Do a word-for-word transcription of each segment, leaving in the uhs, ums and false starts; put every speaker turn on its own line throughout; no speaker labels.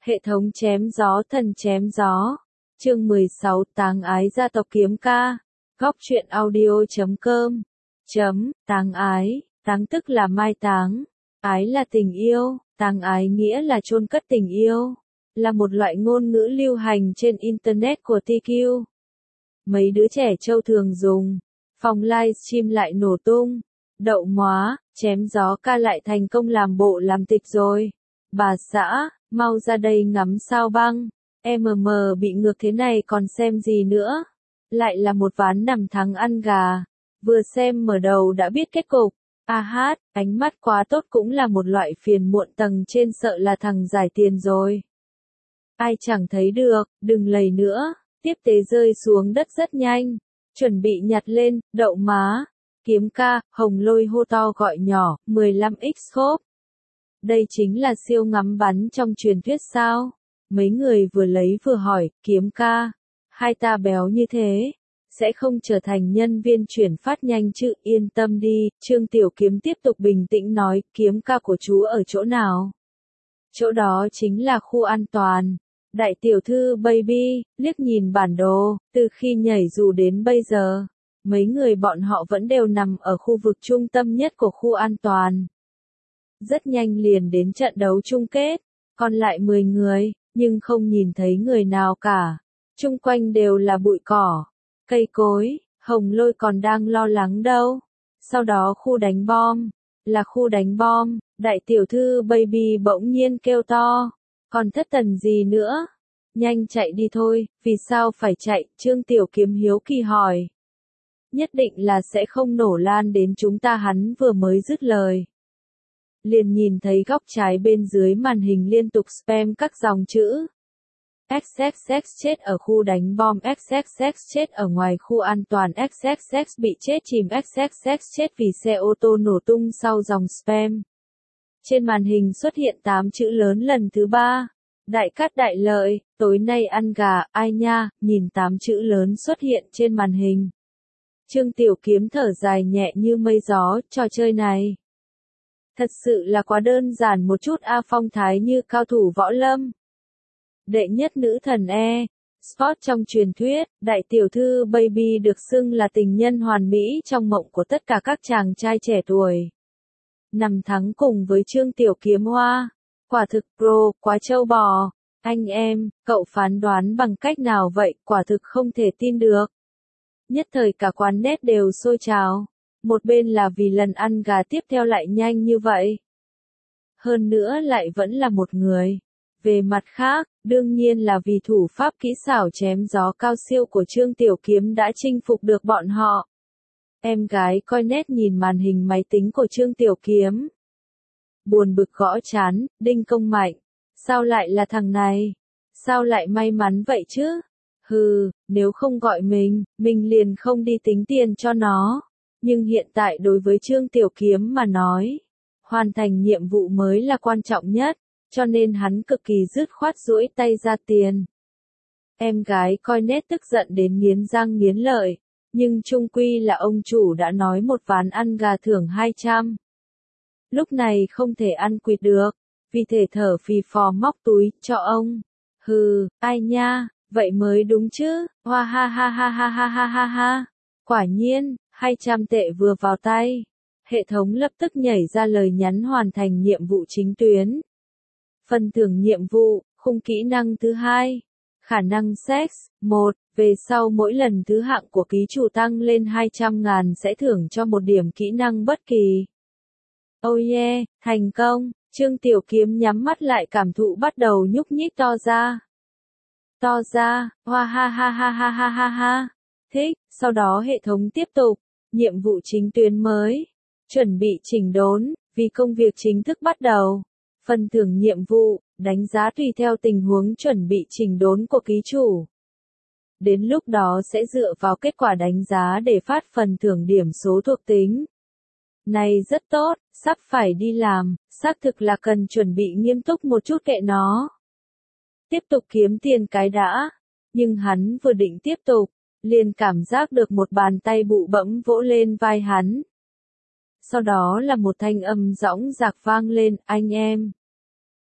Hệ thống chém gió thần chém gió. Chương mười sáu Táng ái gia tộc kiếm ca. Góc truyện audio chấm com. Chấm, táng ái, táng tức là mai táng. Ái là tình yêu, táng ái nghĩa là chôn cất tình yêu. Là một loại ngôn ngữ lưu hành trên Internet của tê quy. Mấy đứa trẻ trâu thường dùng. Phòng livestream lại nổ tung. Đậu móa, chém gió ca lại thành công làm bộ làm tịch rồi. Bà xã, mau ra đây ngắm sao băng. em em bị ngược thế này còn xem gì nữa. Lại là một ván nằm thắng ăn gà. Vừa xem mở đầu đã biết kết cục. A hát, ánh mắt quá tốt cũng là một loại phiền muộn tầng trên, sợ là thằng giải tiền rồi. Ai chẳng thấy được, đừng lầy nữa. Tiếp tế rơi xuống đất rất nhanh. Chuẩn bị nhặt lên, đậu má. Kiếm ca, hồng lôi hô to gọi nhỏ, mười lăm x scope. Đây chính là siêu ngắm bắn trong truyền thuyết sao? Mấy người vừa lấy vừa hỏi, kiếm ca, hai ta béo như thế, sẽ không trở thành nhân viên chuyển phát nhanh chứ, yên tâm đi. Trương Tiểu Kiếm tiếp tục bình tĩnh nói, kiếm ca của chú ở chỗ nào? Chỗ đó chính là khu an toàn. Đại tiểu thư baby, liếc nhìn bản đồ, từ khi nhảy dù đến bây giờ, mấy người bọn họ vẫn đều nằm ở khu vực trung tâm nhất của khu an toàn. Rất nhanh liền đến trận đấu chung kết, còn lại mười người, nhưng không nhìn thấy người nào cả. Chung quanh đều là bụi cỏ, cây cối, hồng lôi còn đang lo lắng đâu. Sau đó khu đánh bom, là khu đánh bom, đại tiểu thư baby bỗng nhiên kêu to. Còn thất thần gì nữa? Nhanh chạy đi thôi, vì sao phải chạy? Trương Tiểu Kiếm hiếu kỳ hỏi. Nhất định là sẽ không nổ lan đến chúng ta, hắn vừa mới dứt lời. Liền nhìn thấy góc trái bên dưới màn hình liên tục spam các dòng chữ. ích ích ích chết ở khu đánh bom, ích ích ích chết ở ngoài khu an toàn, ích ích ích bị chết chìm, ích ích ích chết vì xe ô tô nổ tung sau dòng spam. Trên màn hình xuất hiện tám chữ lớn lần thứ ba. Đại cát đại lợi, tối nay ăn gà, ai nha, nhìn tám chữ lớn xuất hiện trên màn hình. Trương Tiểu Kiếm thở dài nhẹ như mây gió, trò chơi này. Thật sự là quá đơn giản một chút a, phong thái như cao thủ võ lâm. Đệ nhất nữ thần e, sport trong truyền thuyết, đại tiểu thư baby được xưng là tình nhân hoàn mỹ trong mộng của tất cả các chàng trai trẻ tuổi. Nằm thắng cùng với Trương Tiểu Kiếm hoa. Quả thực pro, quá trâu bò. Anh em, cậu phán đoán bằng cách nào vậy, quả thực không thể tin được. Nhất thời cả quán net đều sôi trào. Một bên là vì lần ăn gà tiếp theo lại nhanh như vậy. Hơn nữa lại vẫn là một người. Về mặt khác, đương nhiên là vì thủ pháp kỹ xảo chém gió cao siêu của Trương Tiểu Kiếm đã chinh phục được bọn họ. Em gái coi nét nhìn màn hình máy tính của Trương Tiểu Kiếm. Buồn bực gõ chán, đinh công mạnh. Sao lại là thằng này? Sao lại may mắn vậy chứ? Hừ, nếu không gọi mình, mình liền không đi tính tiền cho nó. Nhưng hiện tại đối với Trương Tiểu Kiếm mà nói, hoàn thành nhiệm vụ mới là quan trọng nhất, cho nên hắn cực kỳ dứt khoát duỗi tay ra tiền. Em gái coi nét tức giận đến nghiến răng nghiến lợi, nhưng chung quy là ông chủ đã nói một ván ăn gà thưởng hai trăm. Lúc này không thể ăn quỵt được, vì thể thở phì phò móc túi cho ông. Hừ, ai nha, vậy mới đúng chứ, hoa ha ha ha ha ha ha ha ha. Quả nhiên, hai trăm tệ vừa vào tay. Hệ thống lập tức nhảy ra lời nhắn hoàn thành nhiệm vụ chính tuyến. Phần thưởng nhiệm vụ, khung kỹ năng thứ hai. Khả năng sex, một, về sau mỗi lần thứ hạng của ký chủ tăng lên hai trăm ngàn sẽ thưởng cho một điểm kỹ năng bất kỳ. Oh yeah, thành công, Trương Tiểu Kiếm nhắm mắt lại cảm thụ bắt đầu nhúc nhích to ra. To ra, hoa ha ha ha ha ha ha ha. Thích, sau đó hệ thống tiếp tục, nhiệm vụ chính tuyến mới. Chuẩn bị chỉnh đốn, vì công việc chính thức bắt đầu. Phần thưởng nhiệm vụ, đánh giá tùy theo tình huống chuẩn bị chỉnh đốn của ký chủ. Đến lúc đó sẽ dựa vào kết quả đánh giá để phát phần thưởng điểm số thuộc tính. Này rất tốt, sắp phải đi làm, xác thực là cần chuẩn bị nghiêm túc một chút kệ nó. Tiếp tục kiếm tiền cái đã. Nhưng hắn vừa định tiếp tục, liền cảm giác được một bàn tay bụ bẫm vỗ lên vai hắn. Sau đó là một thanh âm dõng dạc vang lên, anh em.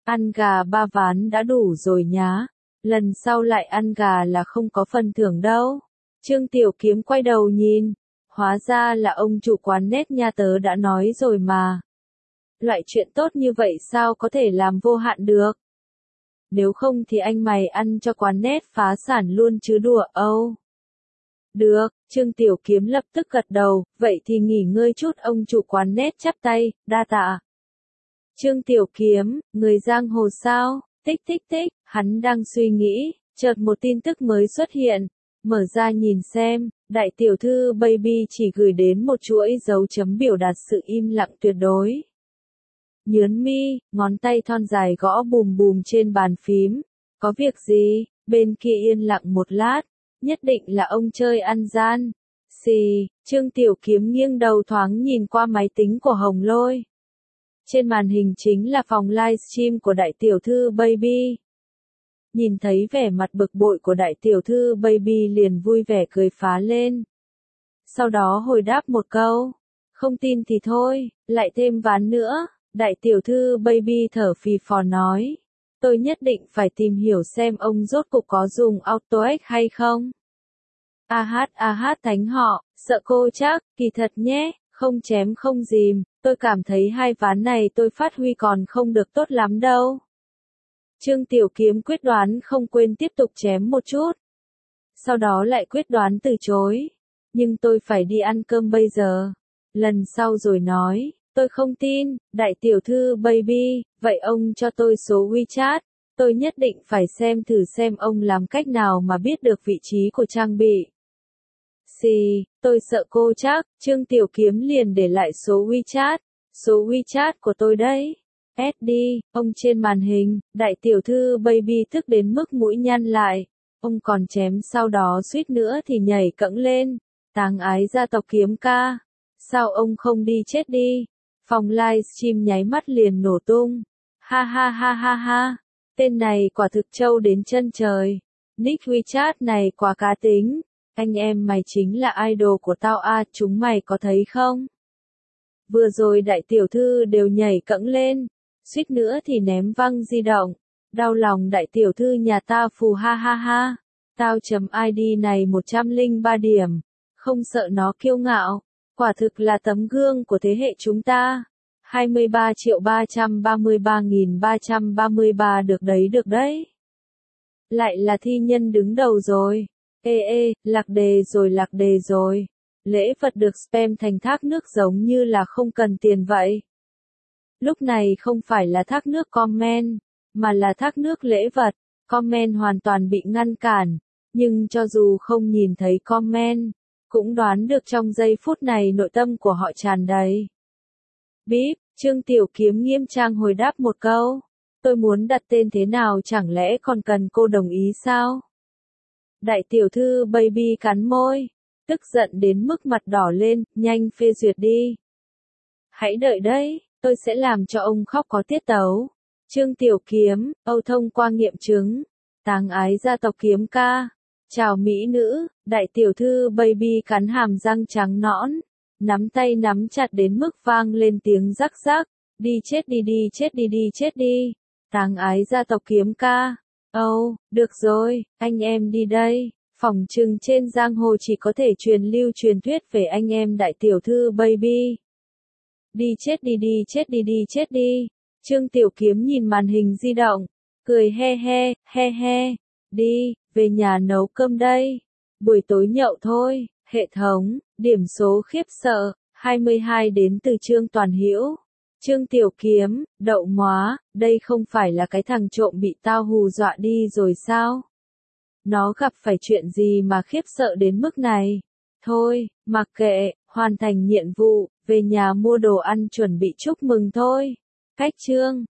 Ăn gà ba ván đã đủ rồi nhá. Lần sau lại ăn gà là không có phần thưởng đâu. Trương Tiểu Kiếm quay đầu nhìn. Hóa ra là ông chủ quán nét nha, tớ đã nói rồi mà. Loại chuyện tốt như vậy sao có thể làm vô hạn được? Nếu không thì anh mày ăn cho quán nét phá sản luôn chứ đùa âu. Được, Trương Tiểu Kiếm lập tức gật đầu, vậy thì nghỉ ngơi chút. Ông chủ quán nét chắp tay, đa tạ. Trương Tiểu Kiếm, người giang hồ sao? Tích tích tích, hắn đang suy nghĩ, chợt một tin tức mới xuất hiện. Mở ra nhìn xem, đại tiểu thư Baby chỉ gửi đến một chuỗi dấu chấm biểu đạt sự im lặng tuyệt đối. Nhớn mi, ngón tay thon dài gõ bùm bùm trên bàn phím. Có việc gì? Bên kia yên lặng một lát. Nhất định là ông chơi ăn gian. Xì, Trương Tiểu Kiếm nghiêng đầu thoáng nhìn qua máy tính của Hồng Lôi. Trên màn hình chính là phòng livestream của đại tiểu thư Baby. Nhìn thấy vẻ mặt bực bội của đại tiểu thư Baby liền vui vẻ cười phá lên. Sau đó hồi đáp một câu. Không tin thì thôi, lại thêm ván nữa. Đại tiểu thư Baby thở phì phò nói. Tôi nhất định phải tìm hiểu xem ông rốt cuộc có dùng AutoX hay không. A hát a hát thánh họ, sợ cô chắc, kỳ thật nhé, không chém không dìm, tôi cảm thấy hai ván này tôi phát huy còn không được tốt lắm đâu. Trương Tiểu Kiếm quyết đoán không quên tiếp tục chém một chút. Sau đó lại quyết đoán từ chối. Nhưng tôi phải đi ăn cơm bây giờ. Lần sau rồi nói. Tôi không tin, đại tiểu thư Baby, vậy ông cho tôi số WeChat, tôi nhất định phải xem thử xem ông làm cách nào mà biết được vị trí của trang bị. Xì, tôi sợ cô chắc, Trương Tiểu Kiếm liền để lại số WeChat, số WeChat của tôi đấy. ét đê, ông trên màn hình, đại tiểu thư Baby tức đến mức mũi nhăn lại, ông còn chém sau đó suýt nữa thì nhảy cẫng lên, táng ái gia tộc Kiếm ca, sao ông không đi chết đi? Phòng livestream nháy mắt liền nổ tung. Ha ha ha ha ha. Tên này quả thực trâu đến chân trời. Nick WeChat này quá cá tính. Anh em mày chính là idol của tao à, chúng mày có thấy không? Vừa rồi đại tiểu thư đều nhảy cẫng lên. Suýt nữa thì ném văng di động. Đau lòng đại tiểu thư nhà tao phù ha ha ha. Tao chấm i đê này một trăm lẻ ba điểm. Không sợ nó kiêu ngạo. Quả thực là tấm gương của thế hệ chúng ta. hai mươi ba triệu ba trăm ba mươi ba nghìn ba trăm ba mươi ba được đấy được đấy. Lại là thi nhân đứng đầu rồi. Ê ê, lạc đề rồi lạc đề rồi. Lễ vật được spam thành thác nước giống như là không cần tiền vậy. Lúc này không phải là thác nước comment, mà là thác nước lễ vật. Comment hoàn toàn bị ngăn cản. Nhưng cho dù không nhìn thấy comment, cũng đoán được trong giây phút này nội tâm của họ tràn đầy. Bíp, Trương Tiểu Kiếm nghiêm trang hồi đáp một câu. Tôi muốn đặt tên thế nào chẳng lẽ còn cần cô đồng ý sao? Đại tiểu thư Baby cắn môi, tức giận đến mức mặt đỏ lên, nhanh phê duyệt đi. Hãy đợi đấy, tôi sẽ làm cho ông khóc có tiết tấu. Trương Tiểu Kiếm, Âu thông qua nghiệm chứng. Táng ái gia tộc Kiếm ca. Chào mỹ nữ, đại tiểu thư Baby cắn hàm răng trắng nõn, nắm tay nắm chặt đến mức vang lên tiếng rắc rắc, đi chết đi đi chết đi đi chết đi, táng ái gia tộc Kiếm ca. Âu, oh, được rồi, anh em đi đây, phỏng chừng trên giang hồ chỉ có thể truyền lưu truyền thuyết về anh em đại tiểu thư Baby. Đi chết đi đi chết đi đi chết đi, Trương Tiểu Kiếm nhìn màn hình di động, cười he he, he he, đi. Về nhà nấu cơm đây. Buổi tối nhậu thôi. Hệ thống, điểm số khiếp sợ, hai mươi hai đến từ Trương Toàn Hữu. Trương Tiểu Kiếm, đậu móa, đây không phải là cái thằng trộm bị tao hù dọa đi rồi sao? Nó gặp phải chuyện gì mà khiếp sợ đến mức này? Thôi, mặc kệ, hoàn thành nhiệm vụ, về nhà mua đồ ăn chuẩn bị chúc mừng thôi. Cách chương.